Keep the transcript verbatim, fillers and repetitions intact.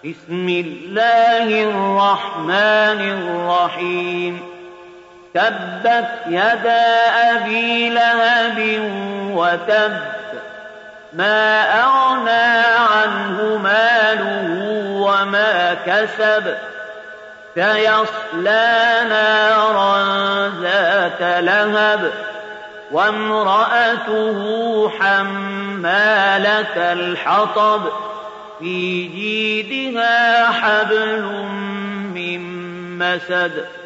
بسم الله الرحمن الرحيم تبت يدا أبي لهب وتب ما أغنى عنه ماله وما كسب سيصلى نارا ذات لهب وامرأته حمالة الحطب في جيدها حبل من مسد